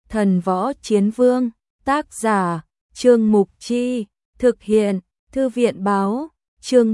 Thần Võ Chiến Vương, tác giả, Trương Mục Chi, thực hiện, Thư viện Báo, chương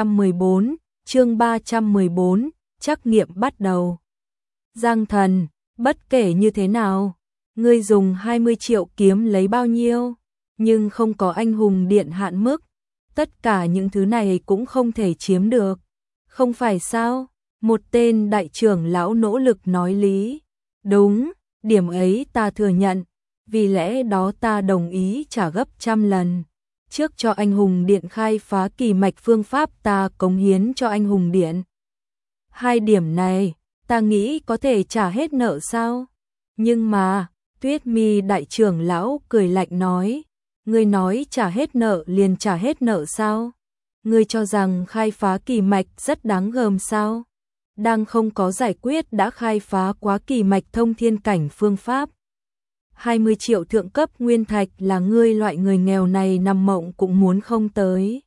314, trắc nghiệm bắt đầu. Giang Thần, bất kể như thế nào, ngươi dùng 20 triệu kiếm lấy bao nhiêu, nhưng không có anh hùng điện hạn mức, tất cả những thứ này cũng không thể chiếm được, không phải sao? Một tên đại trưởng lão nỗ lực nói lý. Đúng, điểm ấy ta thừa nhận, vì lẽ đó ta đồng ý trả gấp trăm lần. Trước cho anh hùng điện khai phá kỳ mạch phương pháp ta cống hiến cho anh hùng điện. Hai điểm này, ta nghĩ có thể trả hết nợ sao? Nhưng mà, Tuyết Mi đại trưởng lão cười lạnh nói, ngươi nói trả hết nợ liền trả hết nợ sao? Ngươi cho rằng khai phá kỳ mạch rất đáng gờm sao? Đang không có giải quyết đã khai phá quá kỳ mạch thông thiên cảnh phương pháp. 20 triệu thượng cấp nguyên thạch là ngươi loại người nghèo này nằm mộng cũng muốn không tới.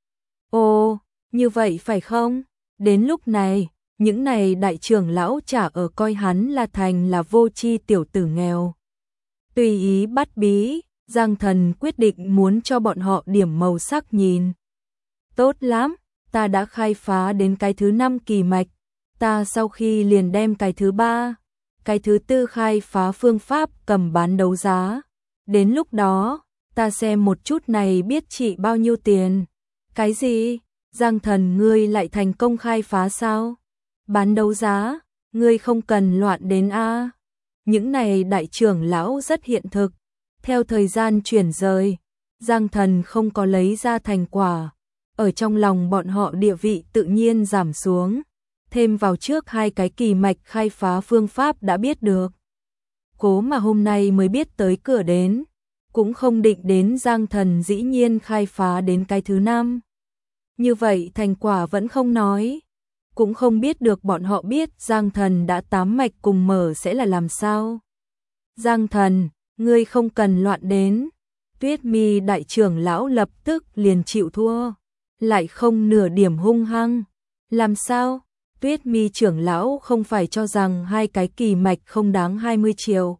Ồ, như vậy phải không? Đến lúc này, những này đại trưởng lão chả ở coi hắn là thành là vô tri tiểu tử nghèo. Tùy ý bắt bí, Giang Thần quyết định muốn cho bọn họ điểm màu sắc nhìn. Tốt lắm, ta đã khai phá đến cái thứ 5 kỳ mạch, ta sau khi liền đem cái thứ 3, cái thứ 4 khai phá phương pháp cầm bán đấu giá. Đến lúc đó, ta xem một chút này biết trị bao nhiêu tiền. Cái gì? Giang Thần ngươi lại thành công khai phá sao? Bán đấu giá, ngươi không cần loạn đến a. Những này đại trưởng lão rất hiện thực. Theo thời gian chuyển rời, Giang Thần không có lấy ra thành quả. Ở trong lòng bọn họ địa vị tự nhiên giảm xuống. Thêm vào trước hai cái kỳ mạch khai phá phương pháp đã biết được. Cố mà hôm nay mới biết tới cửa đến. Cũng không định đến Giang Thần dĩ nhiên khai phá đến cái thứ 5. Như vậy thành quả vẫn không nói. Cũng không biết được bọn họ biết Giang Thần đã 8 mạch cùng mở sẽ là làm sao. Giang Thần, ngươi không cần loạn đến. Tuyết Mi đại trưởng lão lập tức liền chịu thua. Lại không nửa điểm hung hăng. Làm sao? Tuyết Mi trưởng lão không phải cho rằng hai cái kỳ mạch không đáng 20 triệu.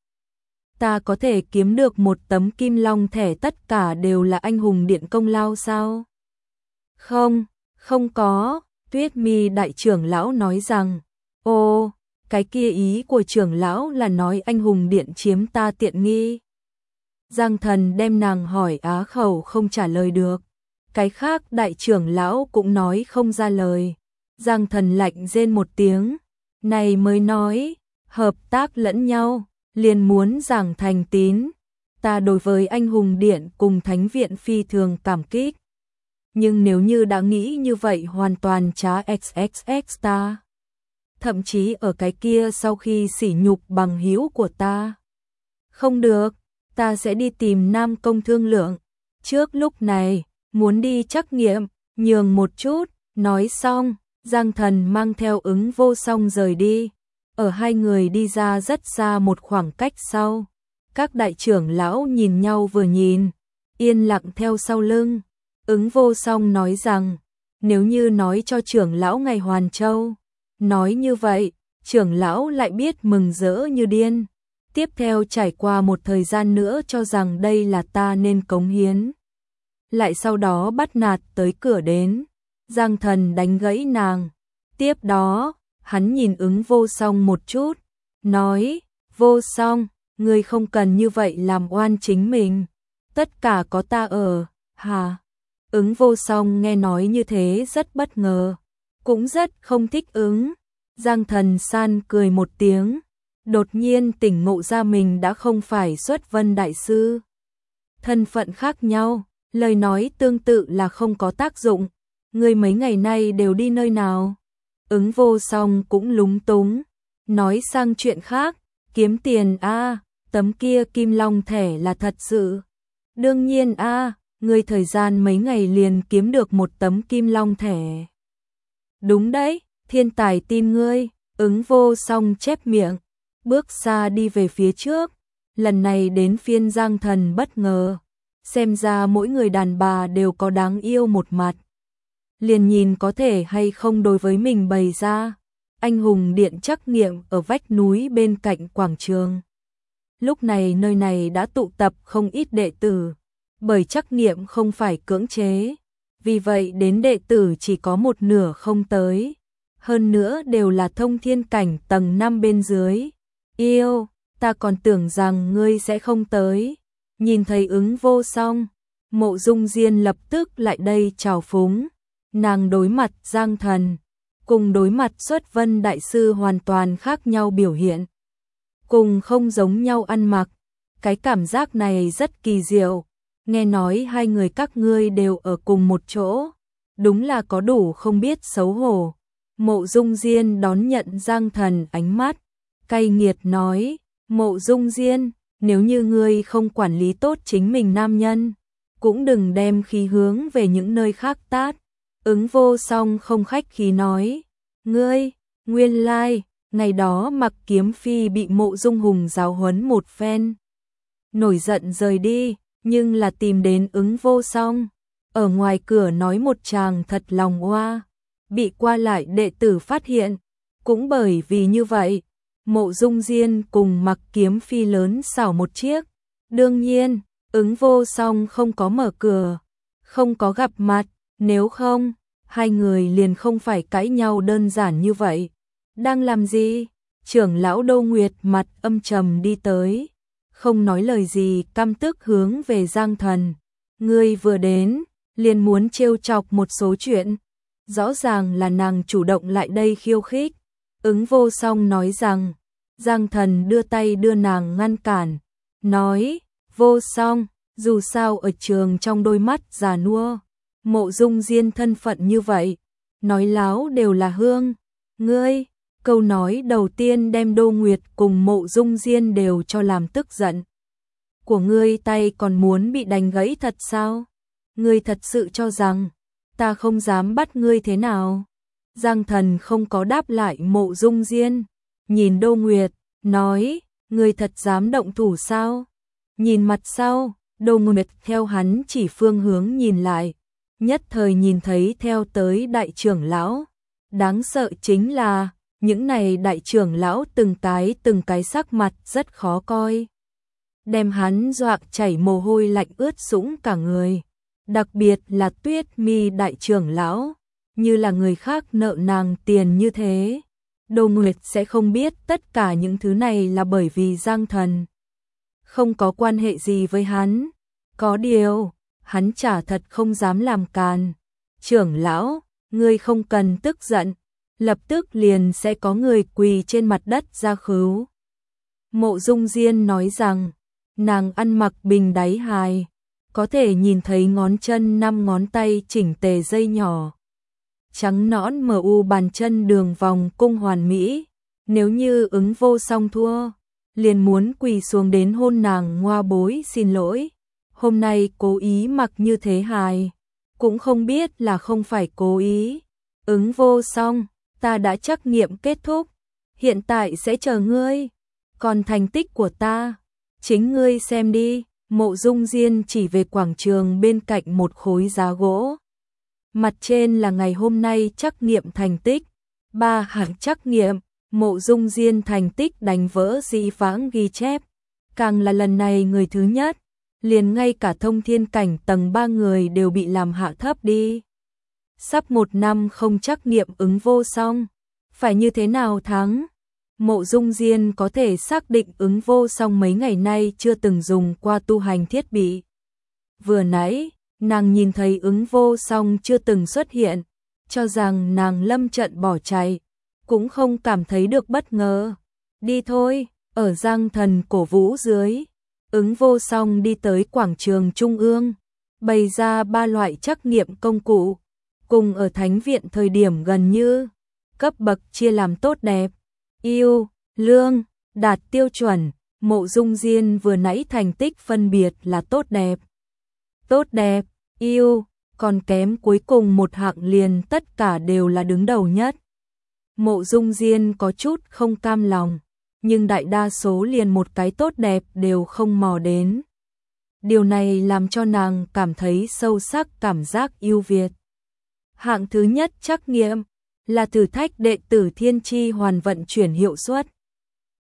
Ta có thể kiếm được một tấm kim long thẻ tất cả đều là anh hùng điện công lao sao? Không, không có. Tuyết Mi đại trưởng lão nói rằng, ô, cái kia ý của trưởng lão là nói anh hùng điện chiếm ta tiện nghi. Giang Thần đem nàng hỏi á khẩu không trả lời được. Cái khác đại trưởng lão cũng nói không ra lời. Giang Thần lạnh rên một tiếng, này mới nói, hợp tác lẫn nhau, liền muốn giảng thành tín. Ta đối với anh hùng điện cùng thánh viện phi thường cảm kích. Nhưng nếu như đã nghĩ như vậy hoàn toàn trá XXX ta. Thậm chí ở cái kia sau khi sỉ nhục bằng hữu của ta. Không được, ta sẽ đi tìm Nam Công thương lượng. Trước lúc này, muốn đi trắc nghiệm, nhường một chút, nói xong. Giang Thần mang theo Ứng Vô Song rời đi. Ở hai người đi ra rất xa một khoảng cách sau. Các đại trưởng lão nhìn nhau vừa nhìn, yên lặng theo sau lưng. Ứng Vô Song nói rằng, nếu như nói cho trưởng lão ngày Hoàn Châu, nói như vậy, trưởng lão lại biết mừng rỡ như điên. Tiếp theo trải qua một thời gian nữa cho rằng đây là ta nên cống hiến. Lại sau đó bắt nạt tới cửa đến. Giang Thần đánh gãy nàng. Tiếp đó, hắn nhìn Ứng Vô Song một chút, nói, Vô Song, ngươi không cần như vậy làm oan chính mình. Tất cả có ta ở, hả? Ứng Vô Song nghe nói như thế rất bất ngờ, cũng rất không thích ứng. Giang Thần san cười một tiếng, đột nhiên tỉnh ngộ ra mình đã không phải Xuất Vân Đại Sư. Thân phận khác nhau, lời nói tương tự là không có tác dụng. Ngươi mấy ngày nay đều đi nơi nào? Ứng Vô Song cũng lúng túng, nói sang chuyện khác, kiếm tiền a, tấm kia kim long thẻ là thật sự. Đương nhiên a, ngươi thời gian mấy ngày liền kiếm được một tấm kim long thẻ. Đúng đấy, thiên tài tin ngươi. Ứng Vô Song chép miệng, bước xa đi về phía trước. Lần này đến phiên Giang Thần bất ngờ, xem ra mỗi người đàn bà đều có đáng yêu một mặt. Liền nhìn có thể hay không đối với mình bày ra. Anh hùng điện trắc nghiệm ở vách núi bên cạnh quảng trường. Lúc này nơi này đã tụ tập không ít đệ tử, bởi trắc nghiệm không phải cưỡng chế, vì vậy đến đệ tử chỉ có một nửa không tới, hơn nữa đều là thông thiên cảnh tầng 5 bên dưới. Yêu, ta còn tưởng rằng ngươi sẽ không tới. Nhìn thấy Ứng Vô Song, Mộ Dung Diên lập tức lại đây chào phúng. Nàng đối mặt Giang Thần, cùng đối mặt Xuất Vân Đại Sư hoàn toàn khác nhau biểu hiện. Cùng không giống nhau ăn mặc, cái cảm giác này rất kỳ diệu. Nghe nói hai người các ngươi đều ở cùng một chỗ, đúng là có đủ không biết xấu hổ. Mộ Dung Diên đón nhận Giang Thần ánh mắt, cay nghiệt nói, Mộ Dung Diên, nếu như ngươi không quản lý tốt chính mình nam nhân, cũng đừng đem khí hướng về những nơi khác tát. Ứng Vô Song không khách khí nói, ngươi, nguyên lai, ngày đó Mặc Kiếm Phi bị Mộ Dung Hùng giáo huấn một phen, nổi giận rời đi, nhưng là tìm đến Ứng Vô Song, ở ngoài cửa nói một tràng thật lòng oa, bị qua lại đệ tử phát hiện, cũng bởi vì như vậy, Mộ Dung Diên cùng Mặc Kiếm Phi lớn xảo một chiếc. Đương nhiên, Ứng Vô Song không có mở cửa, không có gặp mặt, nếu không, hai người liền không phải cãi nhau đơn giản như vậy. Đang làm gì? Trưởng lão Đô Nguyệt mặt âm trầm đi tới, không nói lời gì, căm tức hướng về Giang Thần. Ngươi vừa đến, liền muốn trêu chọc một số chuyện. Rõ ràng là nàng chủ động lại đây khiêu khích. Ứng Vô Song nói rằng, Giang Thần đưa tay đưa nàng ngăn cản, nói, Vô Song, dù sao ở trường trong đôi mắt già nua, Mộ Dung Diên thân phận như vậy, nói láo đều là hương. Ngươi, câu nói đầu tiên đem Đô Nguyệt cùng Mộ Dung Diên đều cho làm tức giận. Của ngươi tay còn muốn bị đánh gãy thật sao? Ngươi thật sự cho rằng ta không dám bắt ngươi thế nào? Giang Thần không có đáp lại Mộ Dung Diên, nhìn Đô Nguyệt, nói, ngươi thật dám động thủ sao? Nhìn mặt sau, Đô Nguyệt theo hắn chỉ phương hướng nhìn lại, nhất thời nhìn thấy theo tới đại trưởng lão. Đáng sợ chính là, những này đại trưởng lão từng cái sắc mặt rất khó coi. Đem hắn dọa chảy mồ hôi lạnh ướt sũng cả người. Đặc biệt là Tuyết Mi đại trưởng lão, như là người khác nợ nàng tiền như thế. Đô Nguyệt sẽ không biết tất cả những thứ này là bởi vì Giang Thần không có quan hệ gì với hắn. Có điều, hắn chả thật không dám làm càn. Trưởng lão, ngươi không cần tức giận, lập tức liền sẽ có người quỳ trên mặt đất ra khứu. Mộ Dung Diên nói rằng, nàng ăn mặc bình đáy hài, có thể nhìn thấy ngón chân 5 ngón tay chỉnh tề dây nhỏ. Trắng nõn mờ u bàn chân đường vòng cung hoàn mỹ, nếu như Ứng Vô Song thua, liền muốn quỳ xuống đến hôn nàng ngoa bối xin lỗi. Hôm nay cố ý mặc như thế hài, cũng không biết là không phải cố ý. Ứng Vô Song, ta đã trắc nghiệm kết thúc, hiện tại sẽ chờ ngươi, còn thành tích của ta, chính ngươi xem đi. Mộ Dung Diên chỉ về quảng trường bên cạnh một khối giá gỗ. Mặt trên là ngày hôm nay trắc nghiệm thành tích, 3 hạng trắc nghiệm, Mộ Dung Diên thành tích đánh vỡ dĩ vãng ghi chép, càng là lần này người thứ nhất, liền ngay cả thông thiên cảnh tầng 3 người đều bị làm hạ thấp đi. Sắp 1 năm không trắc nghiệm Ứng Vô Song, phải như thế nào thắng? Mộ Dung Diên có thể xác định Ứng Vô Song mấy ngày nay chưa từng dùng qua tu hành thiết bị. Vừa nãy, nàng nhìn thấy Ứng Vô Song chưa từng xuất hiện, cho rằng nàng lâm trận bỏ chạy, cũng không cảm thấy được bất ngờ. Đi thôi, ở Giang Thần cổ vũ dưới, Ứng Vô Song đi tới quảng trường trung ương, bày ra 3 loại trắc nghiệm công cụ, cùng ở thánh viện thời điểm gần như cấp bậc chia làm tốt đẹp, yêu, lương, đạt tiêu chuẩn. Mộ Dung Diên vừa nãy thành tích phân biệt là tốt đẹp, yêu, còn kém cuối cùng một hạng liền tất cả đều là đứng đầu nhất. Mộ Dung Diên có chút không cam lòng, nhưng đại đa số liền một cái tốt đẹp đều không mò đến. Điều này làm cho nàng cảm thấy sâu sắc cảm giác ưu việt. Hạng thứ nhất trắc nghiệm là thử thách đệ tử thiên chi hoàn vận chuyển hiệu suất.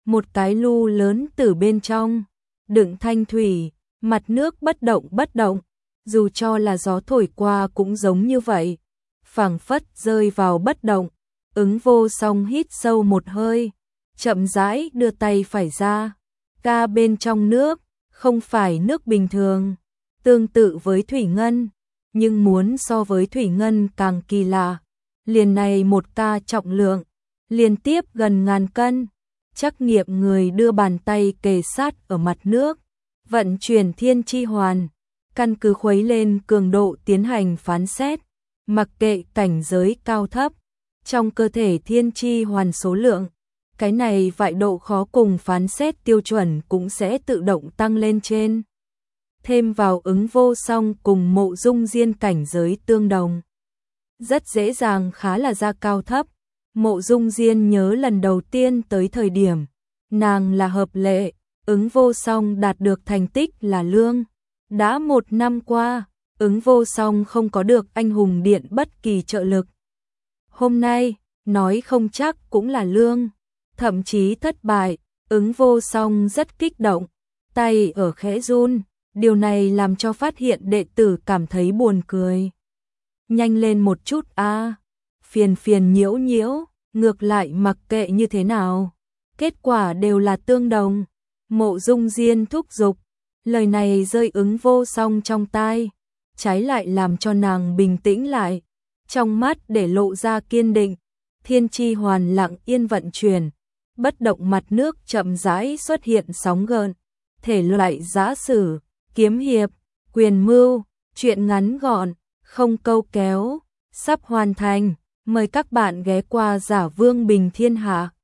một cái lu lớn từ bên trong, đựng thanh thủy, mặt nước bất động, dù cho là gió thổi qua cũng giống như vậy, phảng phất rơi vào bất động. Ứng Vô Song hít sâu một hơi, chậm rãi đưa tay phải ra, ca bên trong nước, không phải nước bình thường, tương tự với thủy ngân, nhưng muốn so với thủy ngân càng kỳ lạ. Liền này một ca trọng lượng, liên tiếp gần 1000 cân, Trắc Nghiệm người đưa bàn tay kề sát ở mặt nước, vận chuyển thiên chi hoàn, căn cứ khuấy lên cường độ tiến hành phán xét, mặc kệ cảnh giới cao thấp, trong cơ thể thiên chi hoàn số lượng, cái này vại độ khó cùng phán xét tiêu chuẩn cũng sẽ tự động tăng lên trên. Thêm vào Ứng Vô Song cùng Mộ Dung Diên cảnh giới tương đồng, rất dễ dàng khá là ra cao thấp. Mộ Dung Diên nhớ lần đầu tiên tới thời điểm, nàng là hợp lệ, Ứng Vô Song đạt được thành tích là lương. Đã 1 năm qua, Ứng Vô Song không có được anh hùng điện bất kỳ trợ lực. Hôm nay, nói không chắc cũng là lương, thậm chí thất bại, Ứng Vô Song rất kích động, tay ở khẽ run, điều này làm cho phát hiện đệ tử cảm thấy buồn cười. Nhanh lên một chút a, phiền nhiễu, ngược lại mặc kệ như thế nào, kết quả đều là tương đồng. Mộ Dung Diên thúc giục, lời này rơi Ứng Vô Song trong tai, trái lại làm cho nàng bình tĩnh lại, trong mắt để lộ ra kiên định. Thiên chi hoàn lặng yên vận chuyển, bất động mặt nước chậm rãi xuất hiện sóng gợn, thể loại giã sử, kiếm hiệp, quyền mưu, truyện ngắn gọn, không câu kéo, sắp hoàn thành, mời các bạn ghé qua Giả Vương Bình Thiên Hạ.